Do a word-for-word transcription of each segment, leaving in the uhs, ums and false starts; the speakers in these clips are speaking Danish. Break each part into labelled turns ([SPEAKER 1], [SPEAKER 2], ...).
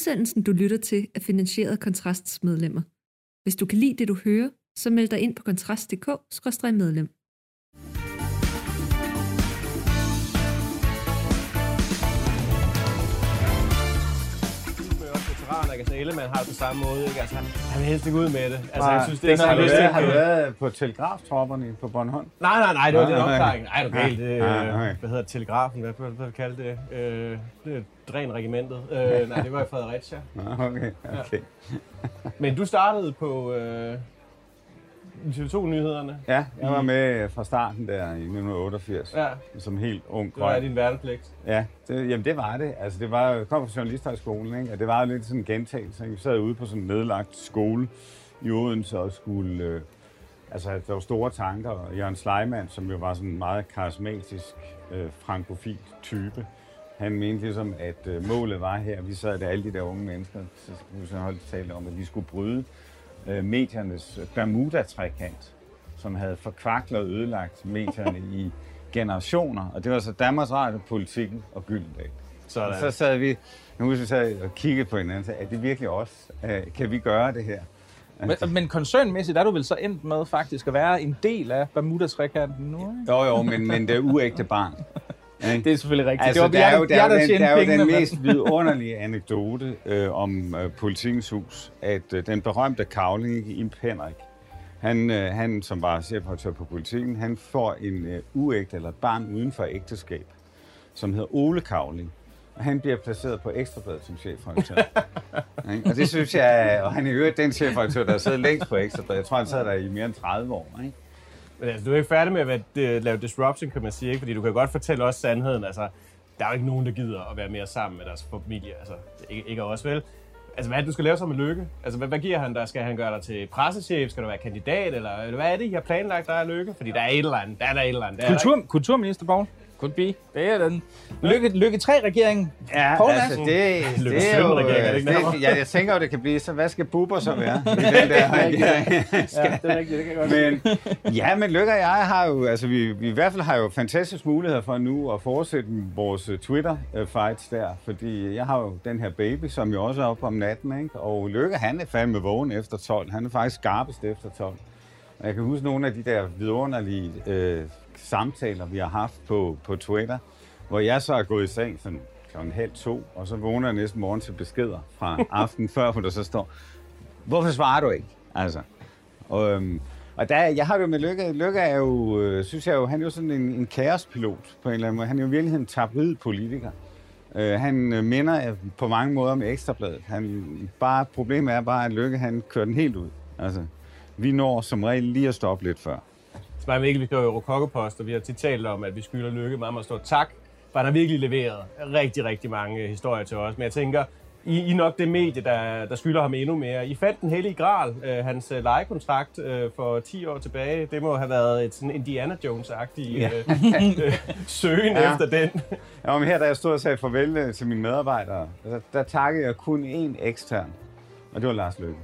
[SPEAKER 1] Udsendelsen, du lytter til, er finansieret af Kontrasts medlemmer. Hvis du kan lide det, du hører, så meld dig ind på kontrast punktum d k skråstreg medlem.
[SPEAKER 2] Altså Ellemann har det på samme måde, ikke? Altså, han vil helst ikke ud med det. Altså,
[SPEAKER 3] jeg
[SPEAKER 2] synes, det er
[SPEAKER 3] har,
[SPEAKER 2] lyst
[SPEAKER 3] til,
[SPEAKER 2] til,
[SPEAKER 3] har du været på telegraftropperne på Bornholm?
[SPEAKER 2] Nej, nej, nej, det var
[SPEAKER 3] nej,
[SPEAKER 2] den opklaring. Nej, du galt. Det,
[SPEAKER 3] nej, nej.
[SPEAKER 2] Hvad hedder telegrafen? Hvad hvad vil kalde det? Øh, det er Dræn-regimentet. Øh, nej, det var i Fredericia.
[SPEAKER 3] Okay, okay.
[SPEAKER 2] Ja. Men du startede på øh, T V to-nyhederne.
[SPEAKER 3] Ja, jeg var med fra starten der i nitten otteogfirs, ja. Som helt ung
[SPEAKER 2] grøn. Det var din værnepligt.
[SPEAKER 3] Ja, det, jamen det var det. Altså det var, jeg kom fra journalisthøjskolen, ikke? Og det var jo lidt sådan en gentagelse. Vi sad ude på sådan en nedlagt skole i Odense og skulle, øh, altså der var store tanker. Og Jørgen Sleiman, som jo var sådan en meget karismatisk, øh, frankofil type, han mente ligesom, at øh, målet var her, vi sad der alle de der unge mennesker, så skulle vi så holde tale om, at vi skulle bryde mediernes Bermuda-trekant, som havde forkvaklet og ødelagt medierne i generationer. Og det var så Danmarks Radio, Politikken og Gyldendal. Og så sad vi, nu vi sad og kiggede på hinanden, så er det virkelig os? Kan vi gøre det her?
[SPEAKER 4] Men, men koncernmæssigt er du vel så endt med faktisk at være en del af Bermuda-trekanten nu, ikke?
[SPEAKER 3] Jo, jo, men, men det er uægte barn.
[SPEAKER 4] Det er selvfølgelig rigtigt.
[SPEAKER 3] Altså,
[SPEAKER 4] det var,
[SPEAKER 3] der, er jo, der,
[SPEAKER 4] jeg,
[SPEAKER 3] der,
[SPEAKER 4] der,
[SPEAKER 3] der, der er jo den
[SPEAKER 4] men...
[SPEAKER 3] mest vidunderlige anekdote øh, om øh, Politikens Hus, at øh, den berømte Cavling, Ib Henrik, han, øh, han som var chefredaktør på Politikken, han får en øh, uægte eller et barn uden for ægteskab, som hedder Ole Cavling. Og han bliver placeret på Ekstrabladet som chefredaktør. Og det synes jeg, og han er jo den chefredaktør, der sidder længst på Ekstrabladet. Jeg tror, han sad der i mere end tredive år, ikke?
[SPEAKER 2] Men altså, du er ikke færdig med at være, lave disruption, kan man sige, ikke? Fordi du kan godt fortælle os sandheden. Altså, der er jo ikke nogen, der gider at være mere sammen med deres familie. Altså, ikke, ikke også vel. Altså, hvad er det, du skal lave så med Løkke? Altså, hvad, hvad giver han der? Skal han gøre dig til pressechef? Skal du være kandidat? Eller, eller hvad er det, I har planlagt, der er Løkke? Fordi der er et eller andet. Der er der et eller andet.
[SPEAKER 4] Kultur, kulturminister Poul. Could be. Det er den. Lykke, lykke tre-regeringen.
[SPEAKER 3] Ja,
[SPEAKER 4] Poul
[SPEAKER 3] altså det, det, det er jo... Det, det, ja, jeg tænker jo, det kan blive, så hvad skal Bubber så være? I den der regering?
[SPEAKER 4] Ja, det er rigtigt, det kan godt
[SPEAKER 3] men, ja, men Lykke og jeg har jo, altså vi, vi i hvert fald har jo fantastiske muligheder for nu at fortsætte vores Twitter-fights der, fordi jeg har jo den her baby, som jo også er oppe om natten, ikke? Og Lykke, han er fandme vågen efter tolv. Han er faktisk skarpest efter tolv. Og jeg kan huske nogle af de der vidunderlige øh, samtaler, vi har haft på, på Twitter, hvor jeg så er gået i seng sådan klokken halv to, og så vågner jeg næsten morgen til beskeder fra aftenen før, hvor der så står, hvorfor svarer du ikke? Altså, og, øhm, og der, jeg har det jo med Lykke. Lykke er jo, øh, synes jeg jo, han er jo sådan en, en kaospilot på en eller anden måde. Han er jo virkelig en tabloid politiker. Øh, han øh, minder på mange måder om Ekstrabladet. Han, bare, problemet er bare, at Lykke, han kører den helt ud. Altså, vi når som regel lige at stoppe lidt før.
[SPEAKER 2] Smag Mikkel, vi skriver jo Rokokopost, og vi har tit talt om, at vi skylder Lykke meget, meget stort tak, for han har virkelig leveret rigtig, rigtig mange historier til os. Men jeg tænker, I, I nok det medie, der, der skylder ham endnu mere. I fandt den hellige gral, øh, hans øh, lejekontrakt øh, for ti år tilbage. Det må have været et sådan Indiana Jones-agtigt ja. øh, øh, søgen ja. efter den.
[SPEAKER 3] Ja, men her, da jeg stod og sagde farvel til mine medarbejdere, der, der takkede jeg kun én ekstern. Og det var Lars Løkke.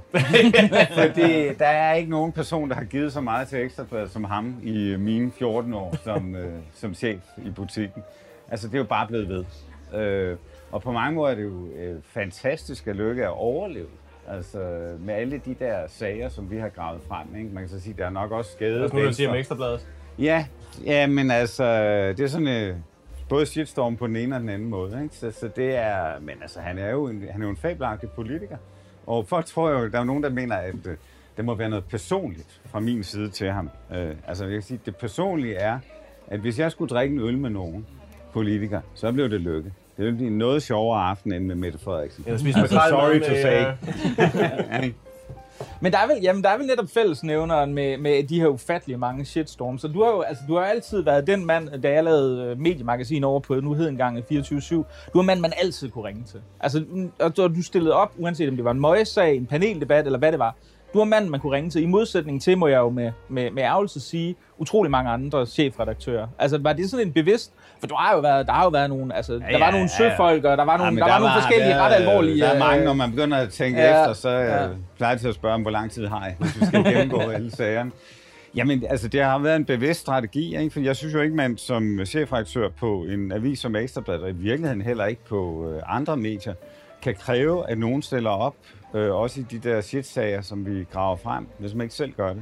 [SPEAKER 3] Fordi der er ikke nogen person, der har givet så meget til Ekstrabladet som ham i mine fjorten år som, øh, som chef i butikken. Altså, det er jo bare blevet ved. Øh, og på mange måder er det jo øh, fantastisk at Løkke at overleve. Altså, med alle de der sager, som vi har gravet frem, ikke? Man kan så sige, der er nok også skade.
[SPEAKER 2] Hvad skal du sige om Ekstrabladet?
[SPEAKER 3] Ja, ja, men altså, det er sådan øh, både shitstorm på den ene og den anden måde, ikke? Så, så det er, men altså, han er jo en, han er jo en fabelagtig politiker. Og folk tror jo, der er nogen, der mener, at øh, det må være noget personligt fra min side til ham. Øh, altså, jeg kan sige, det personlige er, at hvis jeg skulle drikke en øl med nogen politiker, så blev det Lykke. Det ville blive en noget sjovere aften end med Mette Frederiksen.
[SPEAKER 2] Jeg spiser altså, sorry to say.
[SPEAKER 4] Ja. Men der er vel, jamen, der er vel netop fællesnævneren med, med de her ufattelige mange shitstorms. Så du har jo altså, du har altid været den mand, da jeg lavede mediemagasin over på, nu hed engang fireogtyve syv. Du var en mand, man altid kunne ringe til. Altså, og du stillede op, uanset om det var en møgssag, en paneldebat eller hvad det var. Du var manden, man kunne ringe til. I modsætning til, må jeg jo med, med, med ærgelse sige, utrolig mange andre chefredaktører. Altså, var det sådan en bevidst... For du har jo været, der har jo været nogle... Altså, der ja, var nogle ja, søfolk, og der var nogle, ja, der der var nogle forskellige der, ret alvorlige...
[SPEAKER 3] Der er mange, når man begynder at tænke ja, efter, så ja. plejer jeg til at spørge om, hvor lang tid har jeg, hvis vi skal gennemgå alle sagerne. Jamen, altså, det har været en bevidst strategi, ikke? For jeg synes jo ikke, man som chefredaktør på en avis som Ekstrabladet, og i virkeligheden heller ikke på andre medier, kan kræve, at nogen stiller op, øh, også i de der shit-sager, som vi graver frem, hvis man ikke selv gør det.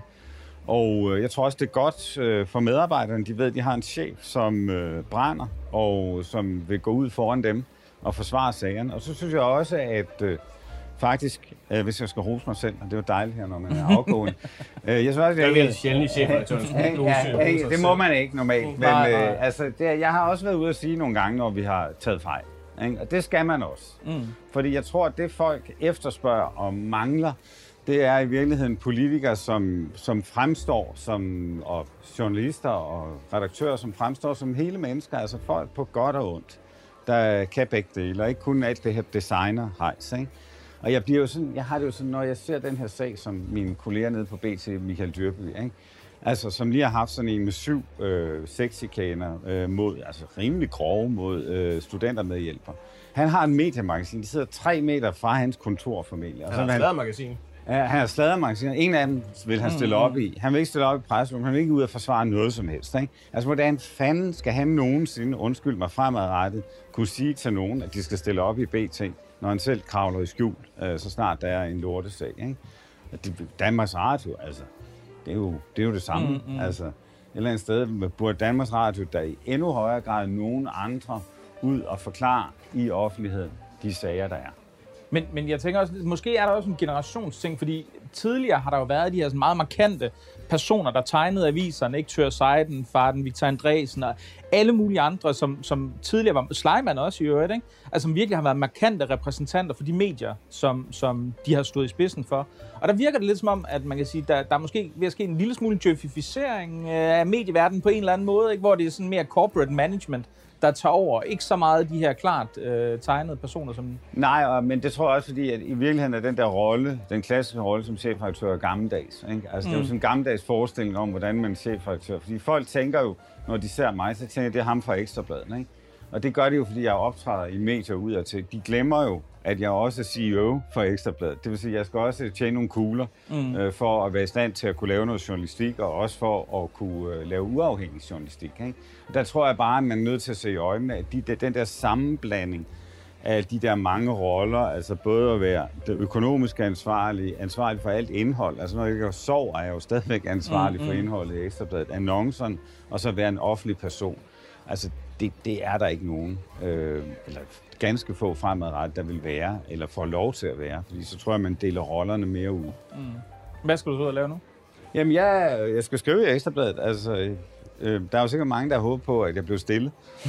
[SPEAKER 3] Og øh, jeg tror også, det er godt øh, for medarbejderne. De ved, at de har en chef, som øh, brænder, og som vil gå ud foran dem og forsvare sagerne. Og så synes jeg også, at øh, faktisk, øh, hvis jeg skal rose mig selv, og det er jo dejligt her, når man er afgående. øh, jeg synes også,
[SPEAKER 2] det er jo sjældent i chefredaktøren.
[SPEAKER 3] Ja, ja, det må man ikke normalt. Men øh, altså, det, jeg har også været ude at sige nogle gange, når vi har taget fejl. Ikke? Og det skal man også. Mm. Fordi jeg tror, at det folk efterspørger og mangler, det er i virkeligheden politikere, som, som fremstår som, og journalister og redaktører, som fremstår som hele mennesker, altså folk på godt og ondt, der kan begge dele, og ikke kun alt det her designer-hejs, ikke? Og jeg, bliver jo sådan, jeg har det jo sådan, når jeg ser den her sag, som mine kolleger nede på B T, Michael Dyrby, ikke? Altså, som lige har haft sådan en med syv øh, sexchikaner øh, mod, altså rimelig grove mod øh, studentermedhjælper. Han har en mediemagasin, de sidder tre meter fra hans kontorfamilie.
[SPEAKER 2] Han har et magasin.
[SPEAKER 3] Ja, han har sladdermagasin. En af dem vil han stille op i. Han vil ikke stille op i pressemødet. Han vil ikke ud og forsvare noget som helst. Ikke? Altså, hvordan fanden skal han nogensinde, undskyld mig fremadrettet, kunne sige til nogen, at de skal stille op i B T, når han selv kravler i skjul, øh, så snart der er en lortesag. Ikke? Danmarks Radio, altså, det er jo det, er jo det samme. Mm, mm. Altså, et eller andet sted burde Danmarks Radio, der i endnu højere grad end nogen andre, ud og forklare i offentligheden de sager, der er.
[SPEAKER 4] Men, men jeg tænker også, måske er der også en generationsting, fordi tidligere har der jo været de her sådan meget markante personer, der tegnede aviserne, ikke? Tør Seiden, Farden, Victor Andresen og alle mulige andre, som, som tidligere var, Schleiman også i øvrigt, ikke? Altså som virkelig har været markante repræsentanter for de medier, som, som de har stået i spidsen for. Og der virker det lidt som om, at man kan sige, der, der er måske ved at ske en lille smule djøfificering af medieverdenen på en eller anden måde, ikke? Hvor det er sådan mere corporate management, der tager over. Ikke så meget de her klart øh, tegnede personer som...
[SPEAKER 3] Nej, og, men det tror jeg også, fordi at i virkeligheden er den der rolle, den klassiske rolle som chefredaktør, gammeldags. Ikke? Altså, mm. Det er jo sådan en gammeldags forestilling om, hvordan man er chefredaktør. Fordi folk tænker jo, når de ser mig, så tænker de, det er ham fra Ekstra Bladet. Ikke? Og det gør de jo, fordi jeg optræder i medier udadtil. De glemmer jo, at jeg også er C E O for Ekstra Bladet. Det vil sige, at jeg skal også tjene nogle kugler mm. øh, for at være i stand til at kunne lave noget journalistik, og også for at kunne øh, lave uafhængig journalistik. Ikke? Der tror jeg bare, at man er nødt til at se i øjnene, at de, den der sammenblanding af de der mange roller, altså både at være det økonomisk ansvarlig, ansvarlig for alt indhold, altså når jeg sover, er jeg jo stadigvæk ansvarlig mm, mm. for indholdet i Ekstra Bladet, annonceren, og så være en offentlig person. Altså, det, det er der ikke nogen, øh, eller ganske få fremadrettet, der vil være, eller får lov til at være, fordi så tror jeg, man deler rollerne mere ud. Mm.
[SPEAKER 4] Hvad skal du så ud og lave nu?
[SPEAKER 3] Jamen, jeg, jeg skal skrive i Ekstra Bladet, altså... Øh, der er jo sikkert mange, der har håbet på, at jeg blev stille.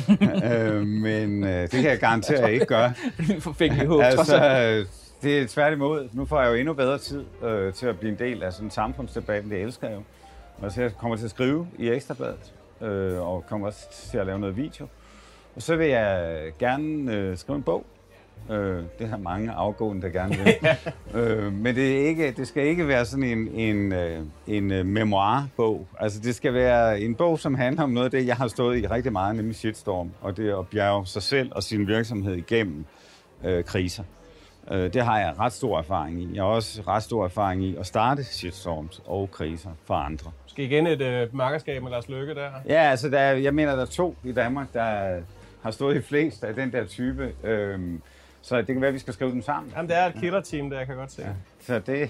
[SPEAKER 3] øh, men øh, det kan jeg garantere, at jeg ikke gør.
[SPEAKER 4] Fik vi håb,
[SPEAKER 3] altså, det er tværtimod. Nu får jeg jo endnu bedre tid øh, til at blive en del af sådan en samfundsdebat. Det elsker jeg jo. Og så jeg kommer til at skrive i Ekstra Bladet, øh, og kommer også til at lave noget video. Og så vil jeg gerne øh, skrive en bog. Øh, det har mange afgående, der gerne vil. øh, men det, er ikke, det skal ikke være sådan en, en, en, en memoirbog. Altså, det skal være en bog, som handler om noget af det, jeg har stået i rigtig meget, nemlig shitstorm. Og det er at bjerge sig selv og sin virksomhed igennem øh, kriser. Øh, det har jeg ret stor erfaring i. Jeg har også ret stor erfaring i at starte shitstorms og kriser for andre.
[SPEAKER 2] Skal igen et øh, makkerskab med Lars Løkke der?
[SPEAKER 3] Ja, altså, der, jeg mener, der er to i Danmark, der har stået i flest af den der type. Øh, Så det kan være, at vi skal skrive dem sammen.
[SPEAKER 2] Jamen, det er et killer-team, der jeg kan godt se. Ja.
[SPEAKER 3] Så det...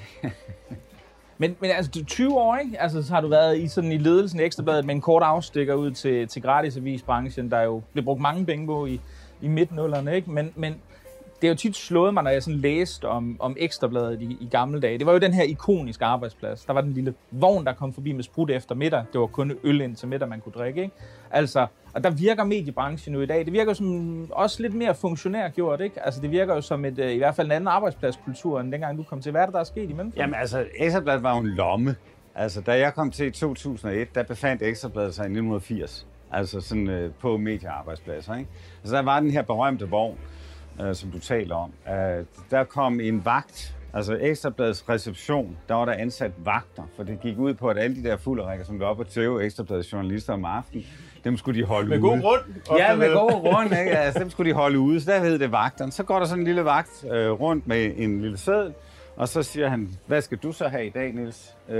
[SPEAKER 4] men, men altså, tyve år, ikke? Altså, så har du været i, sådan, i ledelsen i Ekstra Bladet med en kort afstikker ud til, til gratisavisbranchen, der jo blev brugt mange penge på i, i midt-nullerne, ikke? Men, men det er jo tit slået mig, når jeg sådan læste om, om Ekstra Bladet i, i gamle dage. Det var jo den her ikoniske arbejdsplads. Der var den lille vogn, der kom forbi med sprut efter middag. Det var kun øl ind til middag, man kunne drikke, ikke? Altså, og der virker mediebranchen jo i dag. Det virker jo som også lidt mere funktionærgjort, ikke? Altså, det virker jo som et, i hvert fald en anden arbejdspladskultur, end dengang du kom til. Hvad er det, der er sket imellem?
[SPEAKER 3] Jamen altså, Ekstra Bladet var jo en lomme. Altså, da jeg kom til i to tusind og et, der befandt Ekstra Bladet sig i nitten firs. Altså sådan øh, på mediearbejdspladser, ikke? Altså, der var den her berømte vogn, øh, som du taler om. Øh, der kom en vagt, altså Ekstra Bladets reception, der var der ansat vagter, for det gik ud på, at alle de der fulderikker, som var oppe og tæve Ekstra Bladets journalister om aftenen, dem skulle de holde
[SPEAKER 2] med
[SPEAKER 3] ude.
[SPEAKER 2] Med god grund.
[SPEAKER 3] Ja, med god grund, ikke? Altså, dem skulle de holde ude, så der hed det vagterne. Så går der sådan en lille vagt øh, rundt med en lille seddel, og så siger han, hvad skal du så have i dag, Niels? Øh,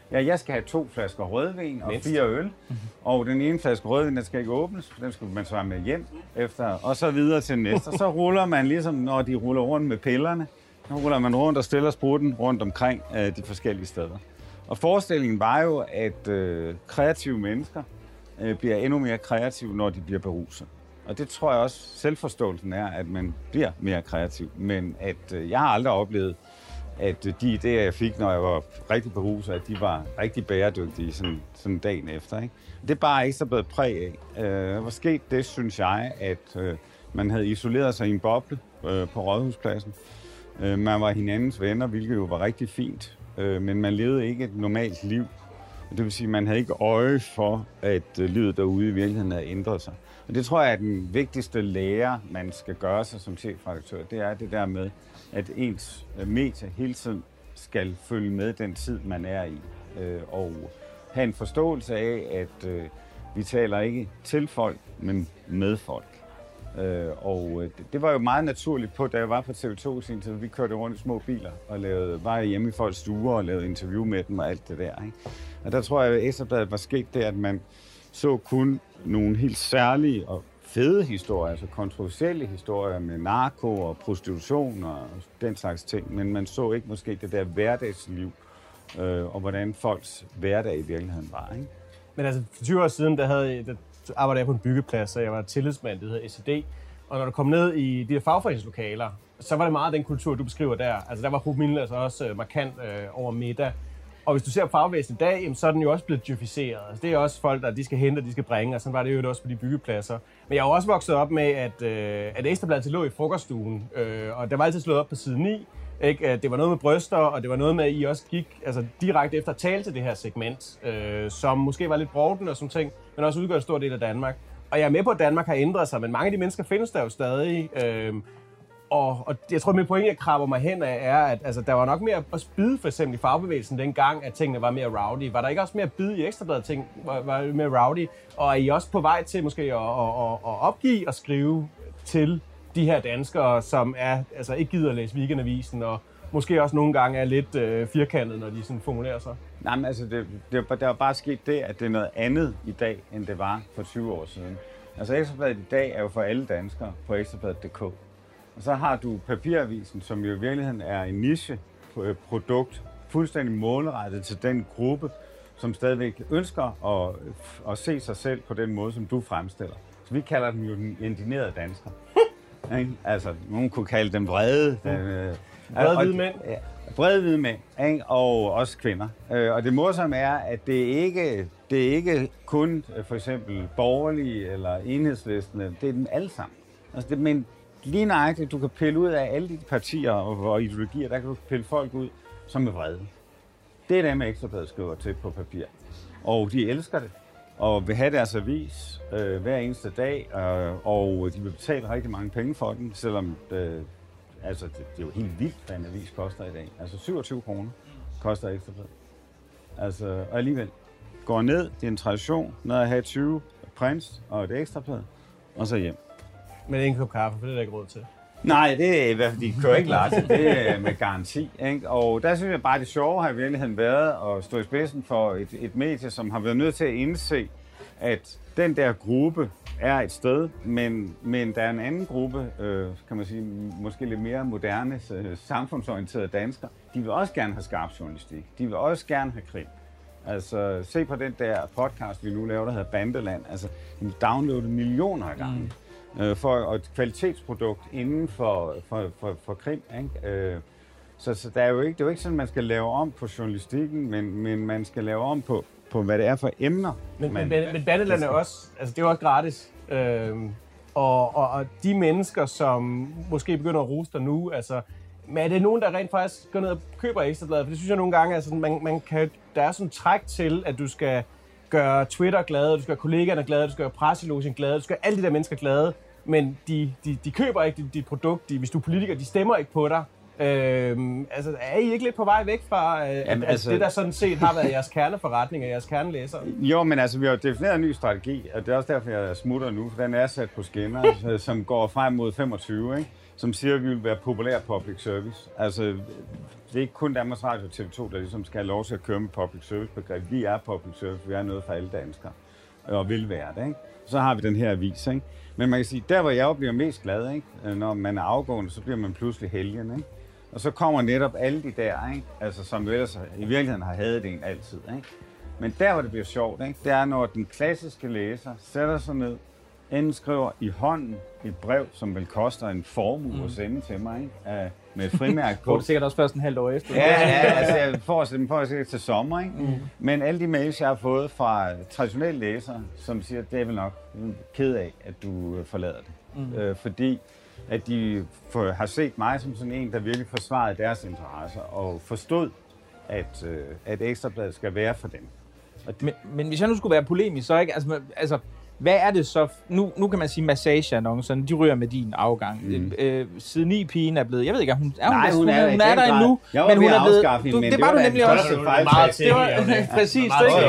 [SPEAKER 3] ja, jeg skal have to flasker rødvin og Mindst. fire øl, og den ene flaske rødvin, den skal ikke åbnes, den skal man så have med hjem efter, og så videre til næste. Og så ruller man ligesom, når de ruller rundt med pillerne, så ruller man rundt og stiller sprutten rundt omkring øh, de forskellige steder. Og forestillingen var jo, at øh, kreative mennesker øh, bliver endnu mere kreative, når de bliver beruset. Og det tror jeg også, selvforståelsen er, at man bliver mere kreativ. Men at øh, jeg har aldrig oplevet, at øh, de idéer, jeg fik, når jeg var rigtig beruset, at de var rigtig bæredygtige sådan, sådan dagen efter. Ikke? Det er bare ikke så blevet præg af. Øh, hvor sket det, synes jeg, at øh, man havde isoleret sig i en boble øh, på Rådhuspladsen. Øh, man var hinandens venner, hvilket jo var rigtig fint. Øh, men man levede ikke et normalt liv. Det vil sige, at man havde ikke øje for, at øh, livet derude i virkeligheden havde ændret sig. Og det tror jeg er den vigtigste lære, man skal gøre sig som chefredaktør. Det er det der med, at ens medie hele tiden skal følge med den tid, man er i. Øh, og have en forståelse af, at øh, vi taler ikke til folk, men med folk. Øh, og det, det var jo meget naturligt på, da jeg var på T V to i sin tid. Vi kørte rundt i små biler og lavede, var hjemme i folks stuer og lavede interview med dem og alt det der. Ikke? Og der tror jeg, at Ekstra Bladet var sket det, at man så kun nogle helt særlige og fede historier, altså kontroversielle historier med narko og prostitution og den slags ting, men man så ikke måske det der hverdagsliv øh, og hvordan folks hverdag i virkeligheden var. Ikke?
[SPEAKER 2] Men altså, for tyve år siden, der, havde, der arbejdede jeg på en byggeplads, så jeg var tillidsmand, det hedder S E D, og når du kom ned i de her fagforeningslokaler, så var det meget den kultur, du beskriver der. Altså, der var promillen altså også øh, markant øh, over middag. Og hvis du ser på fagbevægelsen i dag, så er den jo også blevet djøfiseret. Altså, det er også folk, der de skal hente, de skal bringe, og sådan var det jo også på de byggepladser. Men jeg har også vokset op med, at, øh, at Ekstra Bladet lå i frokoststuen, øh, og der var altid slået op på side ni. Ikke? Det var noget med bryster, og det var noget med, at I også gik altså, direkte efter at tale til det her segment, øh, som måske var lidt brovden og sådan ting, men også udgør en stor del af Danmark. Og jeg er med på, at Danmark har ændret sig, men mange af de mennesker findes der jo stadig. Øh, Og, og jeg tror, at min pointe, jeg krabber mig hen af, er, at altså, der var nok mere at spide for eksempel i fagbevægelsen dengang, at tingene var mere rowdy. Var der ikke også mere at bide i Ekstra Bladet, ting var, var mere rowdy? Og er I også på vej til måske at, at, at, at opgive og skrive til de her danskere, som er, altså, ikke gider at læse Weekendavisen, og måske også nogle gange er lidt øh, firkantet, når de sådan formulerer sig?
[SPEAKER 3] Nej, men altså, det, det, der er bare sket det, at det er noget andet i dag, end det var for tyve år siden. Altså, Ekstra Bladet i dag er jo for alle danskere på ekstrabladet punktum d k. Og så har du papiravisen, som jo i virkeligheden er en niche-produkt, fuldstændig målrettet til den gruppe, som stadigvæk ønsker at, at se sig selv på den måde, som du fremstiller. Så vi kalder dem jo den indinerede dansker. Altså, nogen kunne kalde dem vrede. Den,
[SPEAKER 2] vrede hvide mænd.
[SPEAKER 3] Ja, vrede hvide mænd, ikke? Og også kvinder. Og det morsomme er, at det ikke det er ikke kun for eksempel borgerlige eller enhedslistende, det er dem alle sammen. Altså, det, men lige nøjagtigt, du kan pille ud af alle de partier og, og ideologier, der kan du pille folk ud, som er vrede. Det er dem, Ekstra Bladet skriver til på papir. Og de elsker det, og vil have deres avis øh, hver eneste dag, øh, og de vil betale rigtig mange penge for den, selvom det, altså, det, det er jo helt vildt, hvad en avis koster i dag. Altså syvogtyve kroner koster Ekstra Bladet. Altså, og alligevel går ned, det er en tradition, når jeg har tyve prints og et Ekstra Bladet, og så hjem.
[SPEAKER 2] Men en kop kaffe, for det er der ikke råd til.
[SPEAKER 3] Nej, det er i hvert fald, de kører ikke latte, det er med garanti. Ikke? Og der synes jeg bare, det sjove har i virkeligheden været at stå i spidsen for et, et medie, som har været nødt til at indse, at den der gruppe er et sted, men, men der er en anden gruppe, øh, kan man sige, måske lidt mere moderne, øh, samfundsorienterede danskere. De vil også gerne have skarp journalistik. De vil også gerne have krim. Altså, se på den der podcast, vi nu laver, der hedder Bandeland. Altså, de downloadet millioner af gange. Mm. For et kvalitetsprodukt inden for, for, for, for krim. Ikke? Øh, så, så der er jo ikke, det er jo ikke sådan, at man skal lave om på journalistikken, men, men man skal lave om på, på, hvad det er for emner.
[SPEAKER 2] Men,
[SPEAKER 3] man,
[SPEAKER 2] men, men Bandeland er også, altså det er jo også gratis. Øh, og, og, og de mennesker, som måske begynder at rose dig nu, altså, men er det nogen, der rent faktisk går ned og køber Ekstra Bladet? For det synes jeg nogle gange, altså, man, man kan, der er sådan en træk til, at du skal gøre Twitter glade, du skal gøre kollegaerne glade, du skal gøre presselogen glade, du skal gøre alle de der mennesker glade, men de, de, de køber ikke dit, dit produkt, de, hvis du er politiker, de stemmer ikke på dig. Øhm, altså, er I ikke lidt på vej væk fra øh, Jamen, at, altså, det, der sådan set har været jeres kerneforretning og jeres kernelæsere? Jo,
[SPEAKER 3] men altså, vi har defineret en ny strategi, og det er også derfor, jeg smutter nu, for den er sat på skinner, som går frem mod femogtyve, ikke? som siger, at vi vil være populær public service. Altså, det er ikke kun Danmarks Radio og T V to, der ligesom skal have lov til at køre med public service-begreb. Vi er public service, vi er noget for alle danskere, og vil være det, ikke? Så har vi den her avis, ikke? Men man kan sige, der hvor jeg jo bliver mest glad, ikke? Når man er afgående, så bliver man pludselig helgen, ikke? Og så kommer netop alle de der, ikke? Altså, som vi ellers i virkeligheden har hadet en altid, ikke? Men der hvor det bliver sjovt, ikke? Det er, når den klassiske læser sætter sig ned, enten skriver i hånden et brev, som vel koster en formue mm. at sende til mig, ikke? Med et frimærke på.
[SPEAKER 4] Det er sikkert også først en halv år efter.
[SPEAKER 3] Ja, ja, altså jeg får dem for sikkert til sommer, ikke? Mm. Men alle de mails, jeg har fået fra traditionelle læsere, som siger, at det er vel nok ked af, at du forlader det. Mm. Øh, fordi at de for, har set mig som sådan en, der virkelig forsvarede deres interesser og forstod, at, øh, at Ekstrabladet skal være for dem.
[SPEAKER 4] Og det... men, men hvis jeg nu skulle være polemisk, så ikke... Altså, altså hvad er det så? Nu, nu kan man sige, massageannoncerne, de ryger med din afgang. Mm. Øh, siden i pigen er blevet... Jeg ved ikke, hun er,
[SPEAKER 3] Nej,
[SPEAKER 4] hun,
[SPEAKER 3] hun er,
[SPEAKER 4] hun er der endnu, men hun er blevet...
[SPEAKER 3] Du,
[SPEAKER 4] det, det var du nemlig også.
[SPEAKER 2] Det var meget tækkelig.
[SPEAKER 4] Præcis.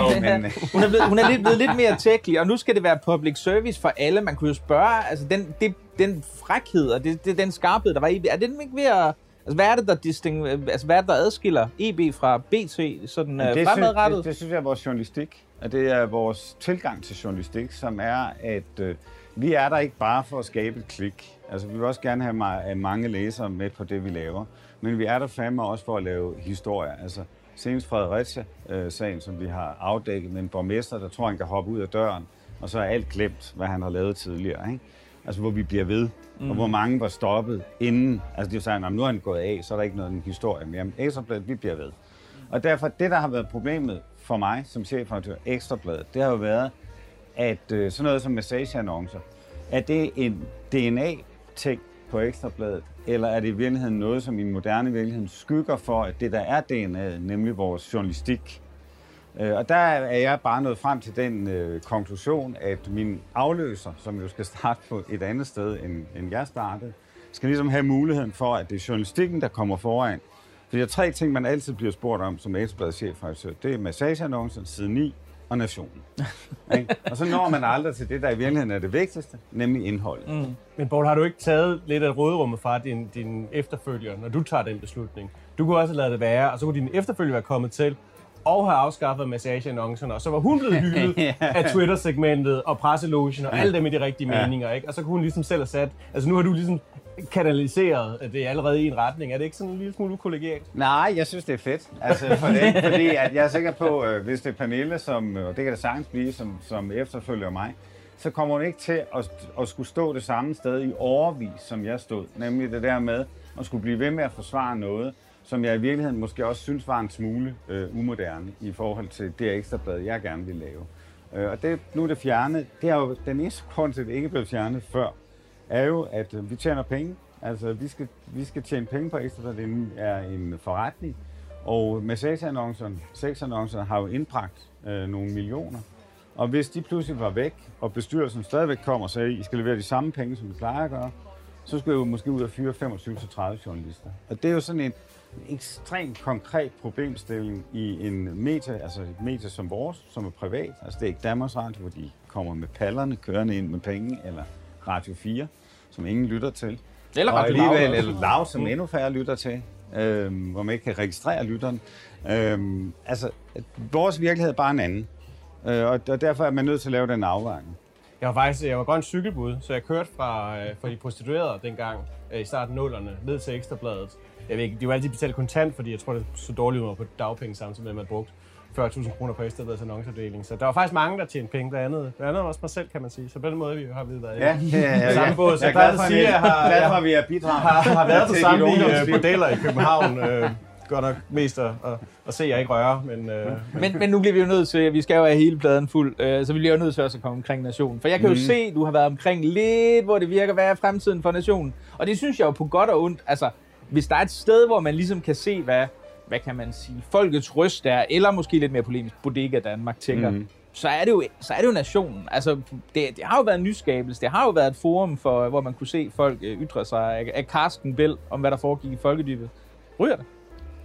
[SPEAKER 4] Hun er blevet, hun er lidt, blevet lidt mere tækkelig, og nu skal det være public service for alle. Man kunne jo spørge, altså den, det, den frækhed og det, det, den skarphed, der var i... Er den ikke ved at... Altså, hvad er det, der, disting, altså, hvad er det, der adskiller E B fra B T sådan uh, fremadrettet?
[SPEAKER 3] Det, det, det synes jeg er vores journalistik, og det er vores tilgang til journalistik, som er, at øh, vi er der ikke bare for at skabe et klik. Altså, vi vil også gerne have ma- mange læsere med på det, vi laver, men vi er der fandme også for at lave historier. Altså, senest Fredericia-sagen, øh, som vi har afdækket med en borgmester, der tror, han kan hoppe ud af døren, og så er alt glemt, hvad han har lavet tidligere, ikke? Altså, hvor vi bliver ved. Mm. Og hvor mange var stoppet inden. Altså, de sagde, nu er han gået af, så er der ikke noget en historie mere. Men Ekstrabladet, vi bliver ved. Og derfor, det der har været problemet for mig som chefredaktør Ekstrabladet, det har jo været, at øh, sådan noget som massageannoncer, er det en D N A-ting på Ekstrabladet, eller er det i virkeligheden noget, som i en moderne virkelighed skygger for, at det der er D N A'et, nemlig vores journalistik. Øh, og der er jeg bare nået frem til den øh, konklusion, at min afløser, som jo skal starte på et andet sted, end, end jeg startede, skal ligesom have muligheden for, at det er journalistikken, der kommer foran. For der er tre ting, man altid bliver spurgt om som Ekstrabladets chefredaktør. Det er massageannoncer, side ni og Nationen. Og så når man aldrig til det, der i virkeligheden er det vigtigste, nemlig indholdet. Mm.
[SPEAKER 2] Men Poul, har du ikke taget lidt af råderummet fra din, din efterfølger, når du tager den beslutning? Du kunne også have ladet det være, og så kunne din efterfølger være kommet til og have afskaffet massageannoncerne, og så var hun blevet hyldet ja. af Twitter-segmentet og presselogen og alle dem i de rigtige ja. meninger, ikke? Og så kunne hun ligesom selv have sat, altså nu har du ligesom kanaliseret, at det er allerede i en retning. Er det ikke sådan en lille smule kollegialt?
[SPEAKER 3] Nej, jeg synes, det er fedt. Altså for det, fordi at jeg er sikker på, øh, hvis det er Pernille, som, og det kan det sagtens blive, som, som efterfølger mig, så kommer hun ikke til at, at skulle stå det samme sted i årevis, som jeg stod. Nemlig det der med at skulle blive ved med at forsvare noget, som jeg i virkeligheden måske også synes var en smule øh, umoderne i forhold til det Ekstrablad, jeg gerne vil lave. Øh, og det, nu er det fjernet. Det er jo den eneste grund til, at det ikke blev fjernet før, er jo, at øh, vi tjener penge. Altså, vi skal, vi skal tjene penge på Ekstrablad. Det er en forretning. Og massageannoncerne, sexannoncerne har jo indbragt øh, nogle millioner. Og hvis de pludselig var væk, og bestyrelsen stadigvæk kommer og sagde, I skal levere de samme penge, som vi plejer at gøre, så skulle jeg jo måske ud og fyre femogtyve til tredive journalister. Og det er jo sådan en ekstremt konkret problemstilling i en medie, altså et medie som vores, som er privat. Altså det er ikke Danmarks Radio, hvor de kommer med pallerne kørende ind med penge, eller Radio fire, som ingen lytter til.
[SPEAKER 4] Eller
[SPEAKER 3] og
[SPEAKER 4] Radio
[SPEAKER 3] alligevel, eller Lav, som endnu færre lytter til, øhm, hvor man ikke kan registrere lytteren. Øhm, altså, vores virkelighed er bare en anden. Øh, og, og derfor er man nødt til at lave den afvejning.
[SPEAKER 2] Jeg var faktisk jeg var grøn cykelbud, så jeg kørte fra, fra de prostituerede dengang i starten nullerne ned til Ekstrabladet. Jeg ved ikke, de var altid betalt kontant, fordi jeg tror, det så dårligt ud på dagpenge samtidig med, at man brugte fyrre tusind kroner på Ekstrabladets annonceafdeling. Så der var faktisk mange, der tjente penge, blandt andet, blandt andet også mig selv, kan man sige. Så på den måde vi har vi været
[SPEAKER 3] ja, ja, ja, ja.
[SPEAKER 2] samme båd. Så
[SPEAKER 3] jeg er glad for, at sige, jeg har, glad for, at vi er bidraget.
[SPEAKER 2] Har, har været på samme bordeller i København. Øh, godt nok mest at, at, at se, at jeg ikke rører. Men, øh,
[SPEAKER 4] men, men nu bliver vi jo nødt til, vi skal jo have hele pladen fuld, øh, så vi bliver jo nødt til også at komme omkring Nationen. For jeg kan jo mm. se, du har været omkring lidt, hvor det virker, hvad er fremtiden for Nationen. Og det synes jeg jo på godt og ondt. Altså, hvis der er et sted, hvor man ligesom kan se, hvad, hvad kan man sige, folkets røst er, eller måske lidt mere polemisk, Bodega Danmark tænker, mm. så, er det jo, så er det jo Nationen. Altså, det, det har jo været en nyskabelse. Det har jo været et forum, for, hvor man kunne se folk ytre sig af, af Carsten Bell om, hvad der foregik i folkedybet. Ryger det?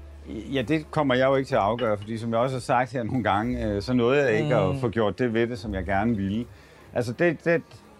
[SPEAKER 3] Ja, det kommer jeg jo ikke til at afgøre, fordi som jeg også har sagt her nogle gange, så nåede jeg ikke mm. at få gjort det ved det, som jeg gerne ville. Altså, det, det,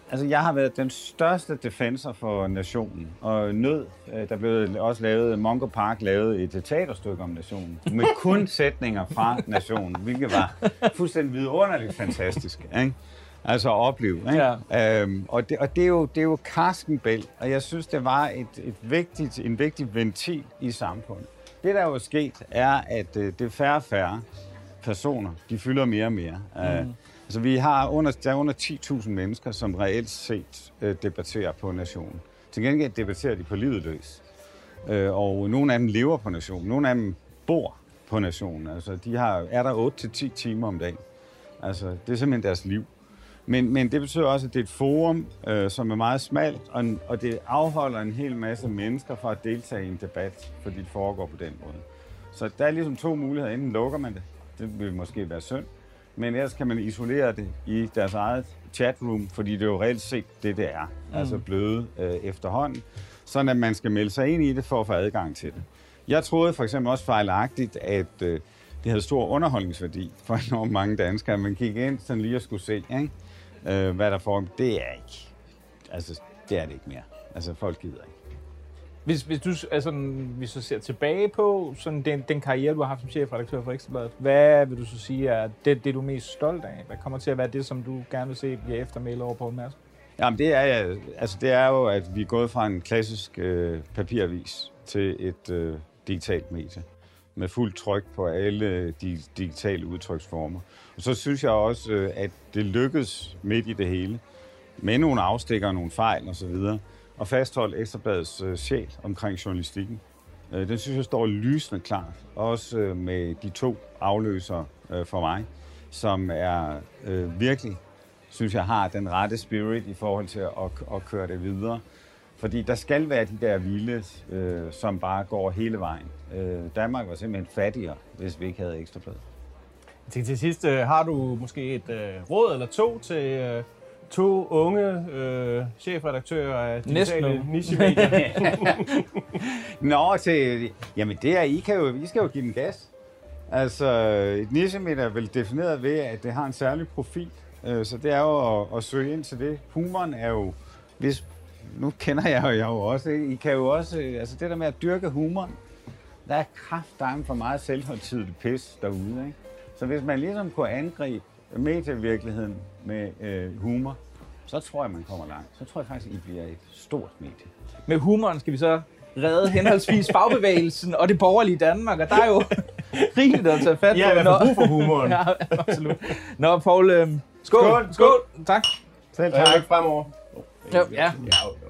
[SPEAKER 3] Altså, jeg har været den største defensor for nationen, og nød, der blev også lavet, Mongo Park lavede et teaterstykke om nationen, med kun sætninger fra nationen, hvilket var fuldstændig vidunderligt fantastisk, ikke? Altså at opleve, ikke? Ja. Øhm, og det, og det, er jo, det er jo karskenbæl, og jeg synes, det var et, et vigtigt, en vigtig ventil i samfundet. Det, der er jo sket, er, at øh, det er færre og færre personer, de fylder mere og mere. Mm. Uh, altså, vi har under, der er under ti tusind mennesker, som reelt set uh, debatterer på nationen. Til gengæld debatterer de på livet løs. Uh, og nogle af dem lever på nationen. Nogle af dem bor på nationen. Altså, de har, er der otte til ti timer om dagen. Altså, det er simpelthen deres liv. Men, men det betyder også, at det er et forum, øh, som er meget smalt, og, og det afholder en hel masse mennesker fra at deltage i en debat, fordi det foregår på den måde. Så der er ligesom to muligheder. Enten lukker man det, det vil måske være synd, men ellers kan man isolere det i deres eget chatroom, fordi det er jo reelt set det, det er. Mm. Altså bløde øh, efterhånden, sådan at man skal melde sig ind i det for at få adgang til det. Jeg troede for eksempel også fejlagtigt, at øh, det havde stor underholdningsværdi for enormt mange danskere, at man gik ind sådan lige og skulle se, ikke? Øh, hvad der får. Det er ikke. Altså, det er det ikke mere. Altså, folk gider ikke.
[SPEAKER 4] Hvis, hvis du altså, hvis du ser tilbage på sådan den, den karriere, du har haft som chefredaktør for Ekstra Bladet, hvad vil du så sige er det, det, du er mest stolt af? Hvad kommer til at være det, som du gerne vil se blive eftermælet over Poul Madsen?
[SPEAKER 3] Jamen, det er, altså, det er jo, at vi er gået fra en klassisk øh, papiravis til et øh, digitalt medie med fuld tryk på alle de digitale udtryksformer. Og så synes jeg også, at det lykkedes midt i det hele, med nogle afstikker og nogle fejl osv., at fastholde Ekstra Bladets uh, sjæl omkring journalistikken. Uh, den synes jeg står lysende klart, også uh, med de to afløsere uh, for mig, som er uh, virkelig, synes jeg, har den rette spirit i forhold til at, at, at køre det videre. Fordi der skal være de der vilde, uh, som bare går hele vejen. Uh, Danmark var simpelthen fattigere, hvis vi ikke havde Ekstra Bladet.
[SPEAKER 2] Til, til sidst, øh, har du måske et øh, råd eller to til øh, to unge øh, chefredaktører af digitale nichemedier?
[SPEAKER 3] Nå, til, jamen det er, I, kan jo, I skal jo give den gas. Altså, et nichemedie er vel defineret ved, at det har en særlig profil. Øh, så det er jo at, at søge ind til det. Humoren er jo, hvis, nu kender jeg jo, jeg jo også, I kan jo også, altså det der med at dyrke humoren, der er kraftedeme for meget selvhøjtideligt pis derude, ikke? Så hvis man ligesom kunne angribe medievirkeligheden med øh, humor, så tror jeg, man kommer langt. Så tror jeg faktisk, I bliver et stort medie.
[SPEAKER 4] Med humoren skal vi så redde henholdsvis fagbevægelsen og det borgerlige Danmark, og der er jo rigeligt at tage fat på.
[SPEAKER 2] Ja, jeg har brug for humoren.
[SPEAKER 4] Ja, absolut. Nå, Poul, øh, skål, skål, skål, tak.
[SPEAKER 2] Selv tak. Fremover.
[SPEAKER 4] Ja. Ja.
[SPEAKER 2] Ja.